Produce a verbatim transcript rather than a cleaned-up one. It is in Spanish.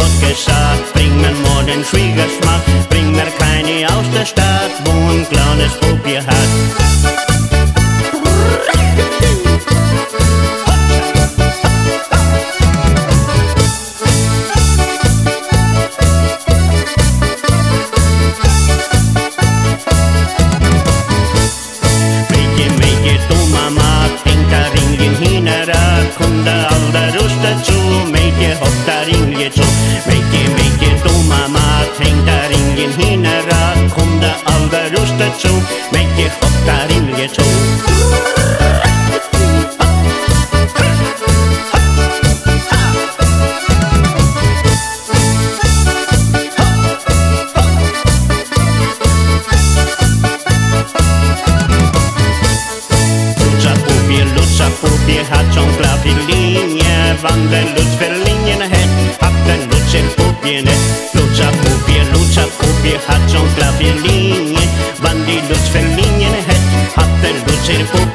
hat gesagt, bring mir mal den Schwiegersmann, bring mir keine aus der Stadt, wo ein kleines Puppy hat. Kom der aldrig rusta tjo, Meike hopp där inget så. Meike, Meike, då mamma, tänk där ingen hinner att. Kom der aldrig rusta tjo, Meike hopp där inget så. Puppy hat schon klar die Linie, wann der Lutz für Linien hat, hat der Lutz in Puppy nicht. Lutscher Puppy, Lutscher Puppy hat schon klar die Linie, wann die Lutz für Linien hat, hat der Lutz in Puppy.